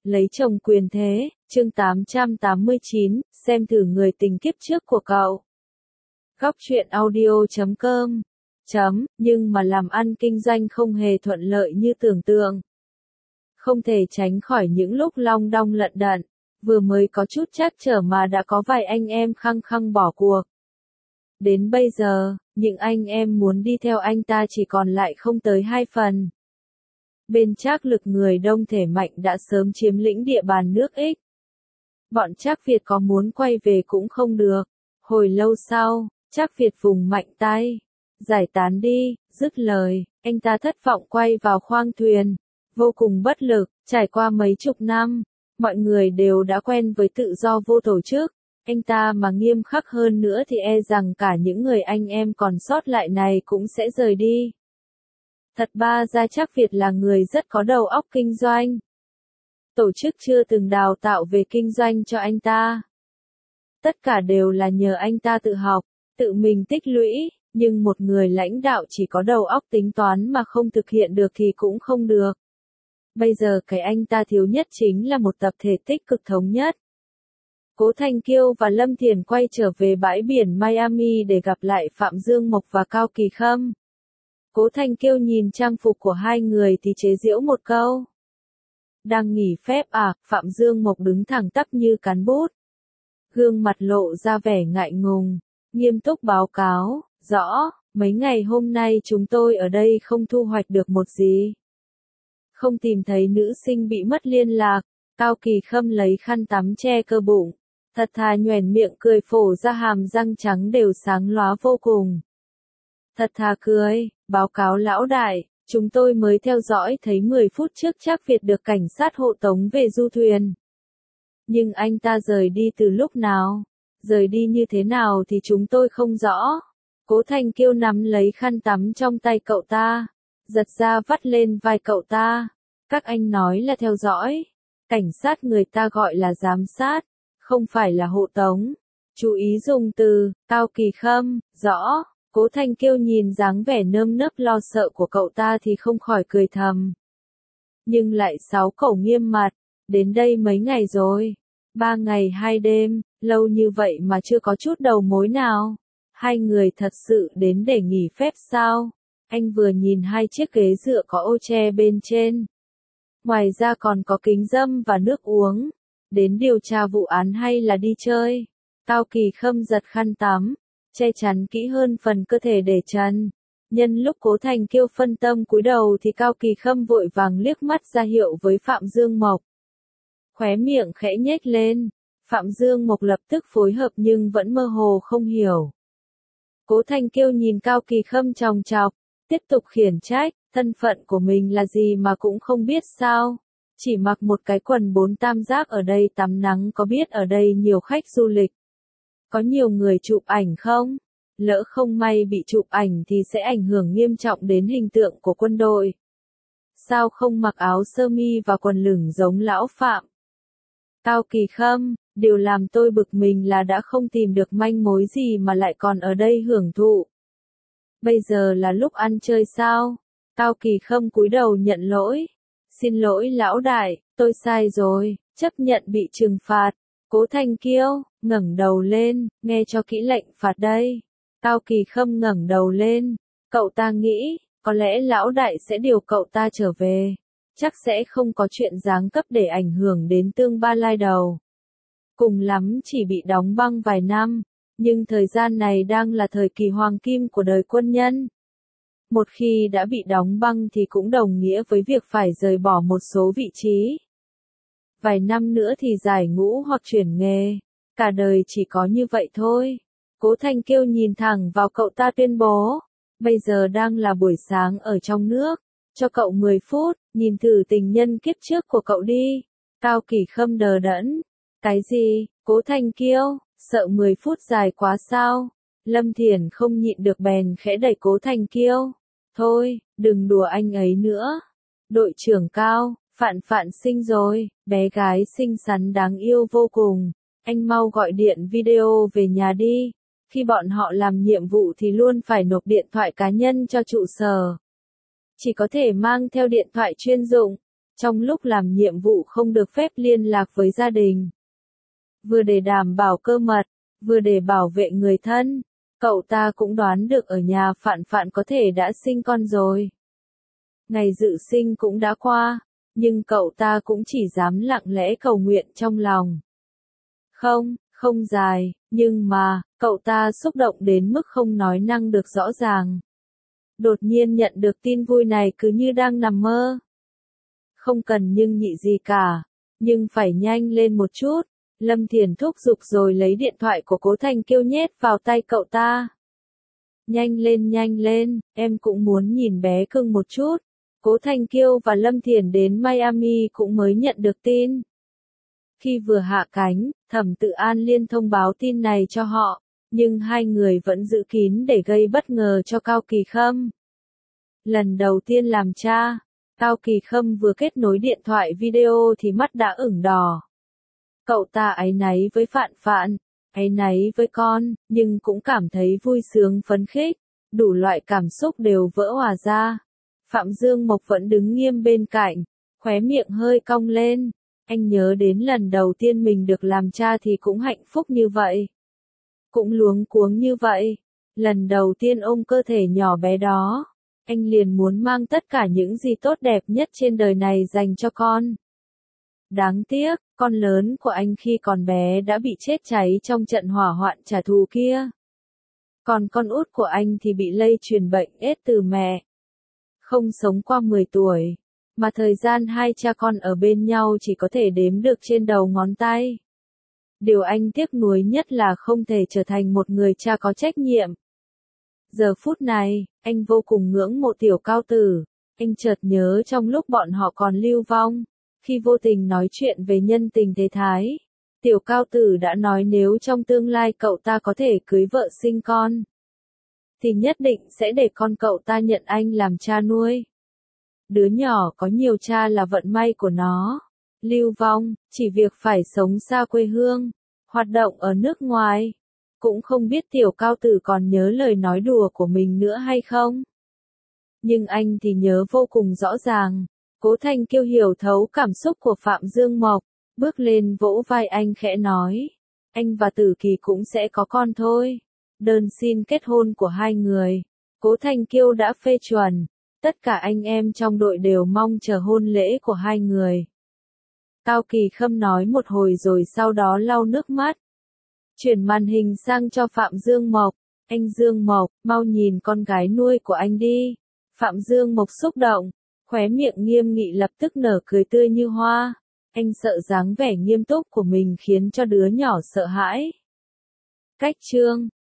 Lấy chồng quyền thế, chương 889, xem thử người tình kiếp trước của cậu. Góc truyện audio.com Nhưng mà làm ăn kinh doanh không hề thuận lợi như tưởng tượng. Không thể tránh khỏi những lúc long đong lận đận, vừa mới có chút trắc trở mà đã có vài anh em khăng khăng bỏ cuộc. Đến bây giờ, những anh em muốn đi theo anh ta chỉ còn lại không tới 2 phần. Bên Trác Lực người đông thể mạnh đã sớm chiếm lĩnh địa bàn nước X. Bọn Trác Việt có muốn quay về cũng không được. Hồi lâu sau, Trác Việt vùng mạnh tay. Giải tán đi, dứt lời, anh ta thất vọng quay vào khoang thuyền. Vô cùng bất lực, trải qua mấy chục năm, mọi người đều đã quen với tự do vô tổ chức. Anh ta mà nghiêm khắc hơn nữa thì e rằng cả những người anh em còn sót lại này cũng sẽ rời đi. Thật ba ra Trác Việt là người rất có đầu óc kinh doanh. Tổ chức chưa từng đào tạo về kinh doanh cho anh ta. Tất cả đều là nhờ anh ta tự học, tự mình tích lũy, nhưng một người lãnh đạo chỉ có đầu óc tính toán mà không thực hiện được thì cũng không được. Bây giờ cái anh ta thiếu nhất chính là một tập thể tích cực thống nhất. Cố Thanh Kiêu và Lâm Thiền quay trở về bãi biển Miami để gặp lại Phạm Dương Mộc và Cao Kỳ Khâm. Cố Thanh Kiêu nhìn trang phục của hai người thì chế giễu một câu. Đang nghỉ phép à? Phạm Dương Mộc đứng thẳng tắp như cán bút. Gương mặt lộ ra vẻ ngại ngùng, nghiêm túc báo cáo, rõ, mấy ngày hôm nay chúng tôi ở đây không thu hoạch được một gì. Không tìm thấy nữ sinh bị mất liên lạc. Cao Kỳ Khâm lấy khăn tắm che cơ bụng, thật thà nhoẻn miệng cười phổ ra hàm răng trắng đều sáng lóa vô cùng. Thật thà cười, báo cáo lão đại, chúng tôi mới theo dõi thấy 10 phút trước Trác Việt được cảnh sát hộ tống về du thuyền. Nhưng anh ta rời đi từ lúc nào? Rời đi như thế nào thì chúng tôi không rõ. Cố Thanh Kiêu nắm lấy khăn tắm trong tay cậu ta, giật ra vắt lên vai cậu ta. Các anh nói là theo dõi. Cảnh sát người ta gọi là giám sát, không phải là hộ tống. Chú ý dùng từ, Cao Kỳ Khâm, rõ. Cố Thanh Kiêu nhìn dáng vẻ nơm nớp lo sợ của cậu ta thì không khỏi cười thầm. Nhưng lại sáu cẩu nghiêm mặt, đến đây mấy ngày rồi. 3 ngày 2 đêm, lâu như vậy mà chưa có chút đầu mối nào. Hai người thật sự đến để nghỉ phép sao? Anh vừa nhìn hai chiếc ghế dựa có ô che bên trên. Ngoài ra còn có kính râm và nước uống. Đến điều tra vụ án hay là đi chơi? Cao Kỳ Khâm giật khăn tắm, che chắn kỹ hơn phần cơ thể để trần. Nhân lúc Cố Thanh Kiêu phân tâm cúi đầu thì Cao Kỳ Khâm vội vàng liếc mắt ra hiệu với Phạm Dương Mộc. Khóe miệng khẽ nhếch lên, Phạm Dương Mộc lập tức phối hợp nhưng vẫn mơ hồ không hiểu. Cố Thanh Kiêu nhìn Cao Kỳ Khâm chòng chọc, tiếp tục khiển trách, thân phận của mình là gì mà cũng không biết sao. Chỉ mặc một cái quần 4 tam giác ở đây tắm nắng có biết ở đây nhiều khách du lịch. Có nhiều người chụp ảnh không? Lỡ không may bị chụp ảnh thì sẽ ảnh hưởng nghiêm trọng đến hình tượng của quân đội. Sao không mặc áo sơ mi và quần lửng giống lão Phạm? Cao Kỳ Khâm, điều làm tôi bực mình là đã không tìm được manh mối gì mà lại còn ở đây hưởng thụ. Bây giờ là lúc ăn chơi sao? Cao Kỳ Khâm cúi đầu nhận lỗi. Xin lỗi lão đại, tôi sai rồi, chấp nhận bị trừng phạt. Cố Thanh Kiêu, ngẩng đầu lên, nghe cho kỹ lệnh phạt đây. Cao Kỳ Khâm ngẩng đầu lên, cậu ta nghĩ, có lẽ lão đại sẽ điều cậu ta trở về. Chắc sẽ không có chuyện giáng cấp để ảnh hưởng đến tương ba lai đầu. Cùng lắm chỉ bị đóng băng vài năm, nhưng thời gian này đang là thời kỳ hoàng kim của đời quân nhân. Một khi đã bị đóng băng thì cũng đồng nghĩa với việc phải rời bỏ một số vị trí. Vài năm nữa thì giải ngũ hoặc chuyển nghề, cả đời chỉ có như vậy thôi. Cố Thanh Kiêu nhìn thẳng vào cậu ta tuyên bố, bây giờ đang là buổi sáng ở trong nước, cho cậu 10 phút, nhìn thử tình nhân kiếp trước của cậu đi. Cao Kỳ Khâm đờ đẫn, cái gì? Cố Thanh Kiêu, sợ 10 phút dài quá sao? Lâm Thiền không nhịn được bèn khẽ đẩy Cố Thanh Kiêu. Thôi, đừng đùa anh ấy nữa. Đội trưởng Cao, Phạn sinh rồi, bé gái xinh xắn đáng yêu vô cùng. Anh mau gọi điện video về nhà đi. Khi bọn họ làm nhiệm vụ thì luôn phải nộp điện thoại cá nhân cho trụ sở. Chỉ có thể mang theo điện thoại chuyên dụng. trong lúc làm nhiệm vụ không được phép liên lạc với gia đình. Vừa để đảm bảo cơ mật, vừa để bảo vệ người thân, cậu ta cũng đoán được ở nhà Phạn Phạn có thể đã sinh con rồi. Ngày dự sinh cũng đã qua, nhưng cậu ta cũng chỉ dám lặng lẽ cầu nguyện trong lòng. Không dài, nhưng mà, cậu ta xúc động đến mức không nói năng được rõ ràng. Đột nhiên nhận được tin vui này cứ như đang nằm mơ. Không cần nhưng nhị gì cả, nhưng phải nhanh lên một chút. Lâm Thiền thúc giục rồi lấy điện thoại của Cố Thành Kiêu nhét vào tay cậu ta. Nhanh lên, em cũng muốn nhìn bé cưng một chút. Cố Thành Kiêu và Lâm Thiền đến Miami cũng mới nhận được tin. Khi vừa hạ cánh, Thẩm Tự An liên thông báo tin này cho họ, nhưng hai người vẫn giữ kín để gây bất ngờ cho Cao Kỳ Khâm. Lần đầu tiên làm cha, Cao Kỳ Khâm vừa kết nối điện thoại video thì mắt đã ửng đỏ. Cậu ta áy náy với Phạn Phạn, áy náy với con, nhưng cũng cảm thấy vui sướng phấn khích, đủ loại cảm xúc đều vỡ hòa ra. Phạm Dương Mộc vẫn đứng nghiêm bên cạnh, khóe miệng hơi cong lên. Anh nhớ đến lần đầu tiên mình được làm cha thì cũng hạnh phúc như vậy. Cũng luống cuống như vậy. Lần đầu tiên ôm cơ thể nhỏ bé đó, anh liền muốn mang tất cả những gì tốt đẹp nhất trên đời này dành cho con. Đáng tiếc, con lớn của anh khi còn bé đã bị chết cháy trong trận hỏa hoạn trả thù kia. Còn con út của anh thì bị lây truyền bệnh AIDS từ mẹ. Không sống qua 10 tuổi, mà thời gian hai cha con ở bên nhau chỉ có thể đếm được trên đầu ngón tay. Điều anh tiếc nuối nhất là không thể trở thành một người cha có trách nhiệm. Giờ phút này, anh vô cùng ngưỡng mộ Tiểu Cao Tử. Anh chợt nhớ trong lúc bọn họ còn lưu vong, khi vô tình nói chuyện về nhân tình thế thái, Tiểu Cao Tử đã nói nếu trong tương lai cậu ta có thể cưới vợ sinh con, thì nhất định sẽ để con cậu ta nhận anh làm cha nuôi. Đứa nhỏ có nhiều cha là vận may của nó. Lưu vong, chỉ việc phải sống xa quê hương, hoạt động ở nước ngoài. Cũng không biết Tiểu Cao Tử còn nhớ lời nói đùa của mình nữa hay không. Nhưng anh thì nhớ vô cùng rõ ràng. Cố Thành Kiêu hiểu thấu cảm xúc của Phạm Dương Mộc, bước lên vỗ vai anh khẽ nói. Anh và Tử Kỳ cũng sẽ có con thôi. Đơn xin kết hôn của hai người, Cố Thành Kiêu đã phê chuẩn. Tất cả anh em trong đội đều mong chờ hôn lễ của hai người. Cao Kỳ Khâm nói một hồi rồi sau đó lau nước mắt. Chuyển màn hình sang cho Phạm Dương Mộc. Anh Dương Mộc, mau nhìn con gái nuôi của anh đi. Phạm Dương Mộc xúc động, khóe miệng nghiêm nghị lập tức nở cười tươi như hoa. Anh sợ dáng vẻ nghiêm túc của mình khiến cho đứa nhỏ sợ hãi. Cách chương